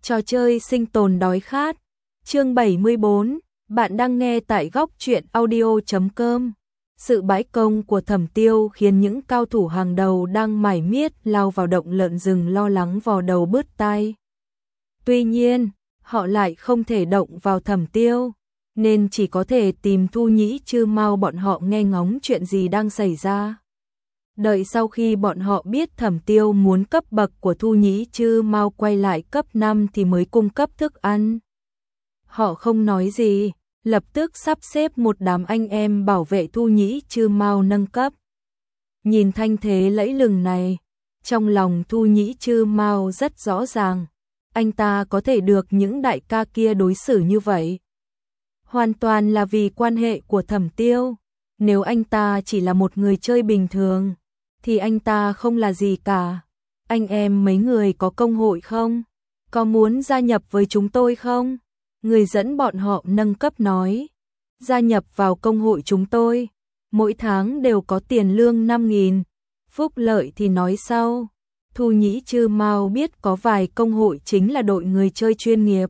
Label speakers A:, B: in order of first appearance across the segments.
A: Trò chơi sinh tồn đói khát. Chương 74, bạn đang nghe tại góc truyện audio.com. Sự bãi công của Thẩm Tiêu khiến những cao thủ hàng đầu đang mải miết lao vào động lợn rừng lo lắng vò đầu bứt tai. Tuy nhiên, họ lại không thể động vào Thẩm Tiêu, nên chỉ có thể tìm Thu Nhĩ Chư Mao bọn họ nghe ngóng chuyện gì đang xảy ra. Đợi sau khi bọn họ biết Thẩm Tiêu muốn cấp bậc của Thu Nhĩ Chư Mao quay lại cấp 5 thì mới cung cấp thức ăn. Họ không nói gì, lập tức sắp xếp một đám anh em bảo vệ Thu Nhĩ Chư Mao nâng cấp. Nhìn thanh thế lẫy lừng này, trong lòng Thu Nhĩ Chư Mao rất rõ ràng, anh ta có thể được những đại ca kia đối xử như vậy. Hoàn toàn là vì quan hệ của Thẩm Tiêu, nếu anh ta chỉ là một người chơi bình thường, thì anh ta không là gì cả. Anh em mấy người có công hội không? Có muốn gia nhập với chúng tôi không? Người dẫn bọn họ nâng cấp nói. Gia nhập vào công hội chúng tôi, mỗi tháng đều có tiền lương 5.000, phúc lợi thì nói sau. Thu Nhĩ Chư Mao biết có vài công hội chính là đội người chơi chuyên nghiệp.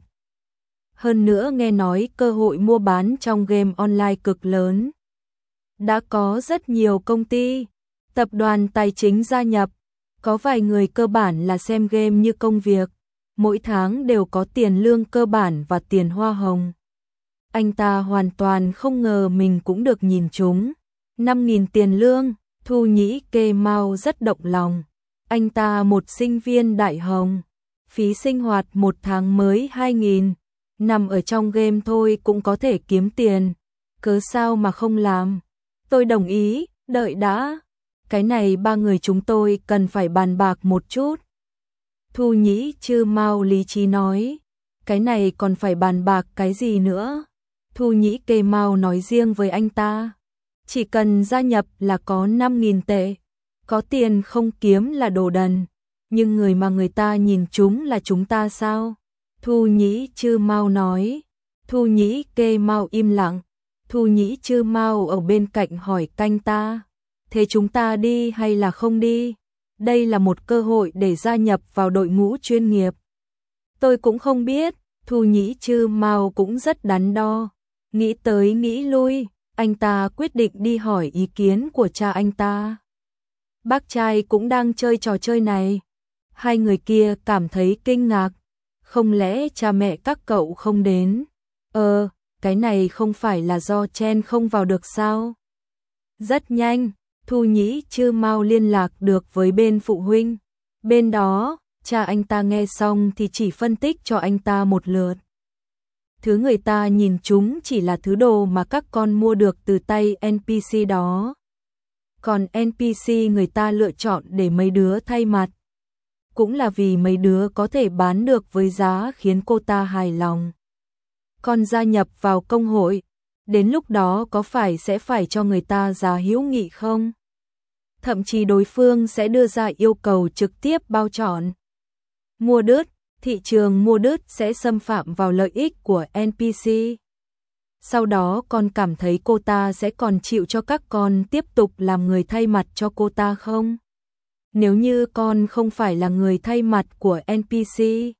A: Hơn nữa nghe nói cơ hội mua bán trong game online cực lớn. Đã có rất nhiều công ty, tập đoàn tài chính gia nhập, có vài người cơ bản là xem game như công việc, mỗi tháng đều có tiền lương cơ bản và tiền hoa hồng. Anh ta hoàn toàn không ngờ mình cũng được nhìn trúng. 5.000 tiền lương, Thu Nhĩ Chư Mao rất động lòng. Anh ta một sinh viên đại học, phí sinh hoạt một tháng mới 2.000, nằm ở trong game thôi cũng có thể kiếm tiền, cớ sao mà không làm. Tôi đồng ý, đợi đã. Cái này ba người chúng tôi cần phải bàn bạc một chút. Thu Nhĩ Chư Mao lý trí nói. Cái này còn phải bàn bạc cái gì nữa? Thu Nhĩ Chư Mao nói riêng với anh ta. Chỉ cần gia nhập là có 5.000 tệ. Có tiền không kiếm là đồ đần. Nhưng người mà người ta nhìn chúng là chúng ta sao? Thu Nhĩ Chư Mao nói. Thu Nhĩ Chư Mao im lặng. Thu Nhĩ Chư Mao ở bên cạnh hỏi canh ta. Thế chúng ta đi hay là không đi? Đây là một cơ hội để gia nhập vào đội ngũ chuyên nghiệp. Tôi cũng không biết, Thu Nhĩ Chư Mao cũng rất đắn đo. Nghĩ tới nghĩ lui, anh ta quyết định đi hỏi ý kiến của cha anh ta. Bác trai cũng đang chơi trò chơi này. Hai người kia cảm thấy kinh ngạc. Không lẽ cha mẹ các cậu không đến? Cái này không phải là do chen không vào được sao? Rất nhanh, Thu Nhĩ Chư Mao liên lạc được với bên phụ huynh. Bên đó, cha anh ta nghe xong thì chỉ phân tích cho anh ta một lượt. Thứ người ta nhìn chúng chỉ là thứ đồ mà các con mua được từ tay NPC đó. Còn NPC người ta lựa chọn để mấy đứa thay mặt. Cũng là vì mấy đứa có thể bán được với giá khiến cô ta hài lòng. Con gia nhập vào công hội, đến lúc đó có phải sẽ phải cho người ta giá hữu nghị không? Thậm chí đối phương sẽ đưa ra yêu cầu trực tiếp bao trọn. Mua đứt, thị trường mua đứt sẽ xâm phạm vào lợi ích của NPC. Sau đó con cảm thấy cô ta sẽ còn chịu cho các con tiếp tục làm người thay mặt cho cô ta không? Nếu như con không phải là người thay mặt của NPC,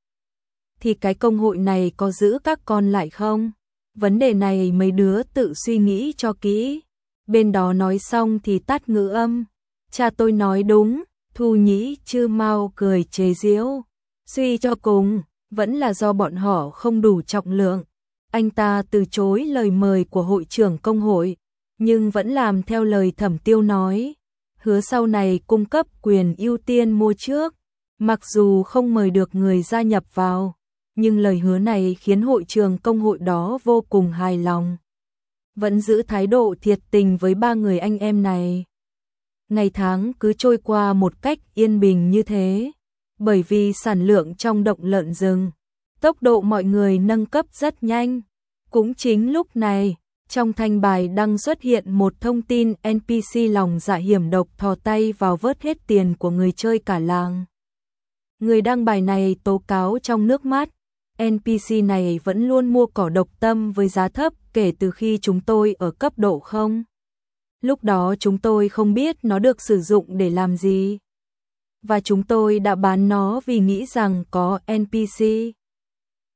A: thì cái công hội này có giữ các con lại không? Vấn đề này mấy đứa tự suy nghĩ cho kỹ. Bên đó nói xong thì tắt ngữ âm. Cha tôi nói đúng, Thu Nhĩ Chư Mao cười chế giễu. Suy cho cùng, vẫn là do bọn họ không đủ trọng lượng. Anh ta từ chối lời mời của hội trưởng công hội, nhưng vẫn làm theo lời Thẩm Tiêu nói. Hứa sau này cung cấp quyền ưu tiên mua trước, mặc dù không mời được người gia nhập vào. Nhưng lời hứa này khiến hội trưởng công hội đó vô cùng hài lòng. Vẫn giữ thái độ thiệt tình với ba người anh em này. Ngày tháng cứ trôi qua một cách yên bình như thế. Bởi vì sản lượng trong động lợn rừng, tốc độ mọi người nâng cấp rất nhanh. Cũng chính lúc này, trong thanh bài đăng xuất hiện một thông tin NPC lòng dạ hiểm độc thò tay vào vớt hết tiền của người chơi cả làng. Người đăng bài này tố cáo trong nước mắt. NPC này vẫn luôn mua cỏ độc tâm với giá thấp kể từ khi chúng tôi ở cấp độ 0. Lúc đó chúng tôi không biết nó được sử dụng để làm gì. Và chúng tôi đã bán nó vì nghĩ rằng có NPC.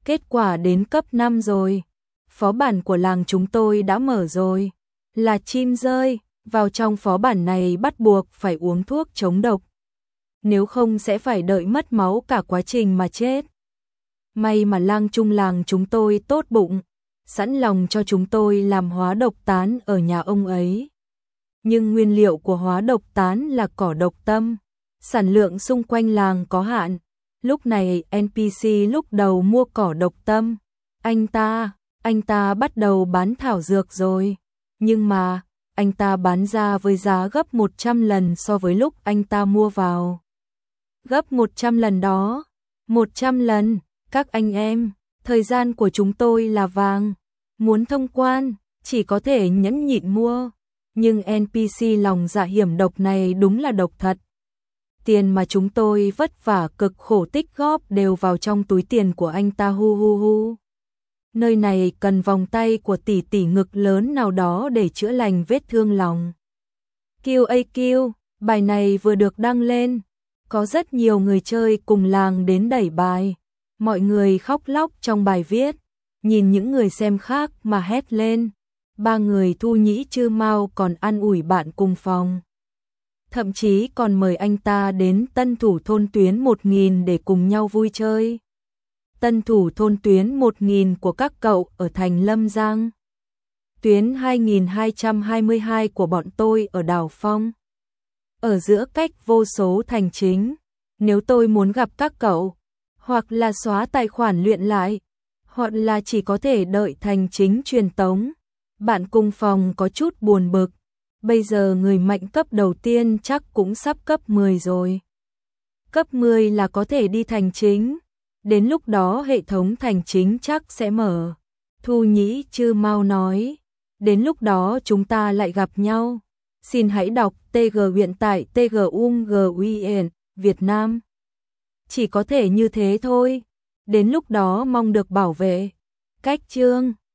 A: Kết quả đến cấp 5 rồi. Phó bản của làng chúng tôi đã mở rồi. Là chim rơi, vào trong phó bản này bắt buộc phải uống thuốc chống độc. Nếu không sẽ phải đợi mất máu cả quá trình mà chết. May mà lang trung làng chúng tôi tốt bụng, sẵn lòng cho chúng tôi làm hóa độc tán ở nhà ông ấy. Nhưng nguyên liệu của hóa độc tán là cỏ độc tâm, sản lượng xung quanh làng có hạn. Lúc này NPC lúc đầu mua cỏ độc tâm, anh ta bắt đầu bán thảo dược rồi. Nhưng mà, anh ta bán ra với giá gấp 100 lần so với lúc anh ta mua vào. Gấp 100 lần đó, 100 lần, các anh em, thời gian của chúng tôi là vàng. Muốn thông quan, chỉ có thể nhẫn nhịn mua. Nhưng NPC lòng dạ hiểm độc này đúng là độc thật. Tiền mà chúng tôi vất vả cực khổ tích góp đều vào trong túi tiền của anh ta hu hu hu. Nơi này cần vòng tay của tỷ tỷ ngực lớn nào đó để chữa lành vết thương lòng. QAQ, bài này vừa được đăng lên. Có rất nhiều người chơi cùng làng đến đẩy bài. Mọi người khóc lóc trong bài viết. Nhìn những người xem khác mà hét lên. 3 người Thu Nhĩ Chư Mao còn an ủi bạn cùng phòng. Thậm chí còn mời anh ta đến tân thủ thôn tuyến 1000 để cùng nhau vui chơi. Tân thủ thôn tuyến 1000 của các cậu ở thành Lâm Giang. Tuyến 2222 của bọn tôi ở Đào Phong. Ở giữa cách vô số thành chính. Nếu tôi muốn gặp các cậu, hoặc là xóa tài khoản luyện lại, hoặc là chỉ có thể đợi thành chính truyền tống. Bạn cùng phòng có chút buồn bực. Bây giờ người mạnh cấp đầu tiên chắc cũng sắp cấp 10 rồi. Cấp 10 là có thể đi thành chính. Đến lúc đó hệ thống thành chính chắc sẽ mở. Thu Nhĩ Chư Mao nói. Đến lúc đó chúng ta lại gặp nhau. Xin hãy đọc TG hiện tại TGUNGUIN Việt Nam. Chỉ có thể như thế thôi. Đến lúc đó mong được bảo vệ. Cách chương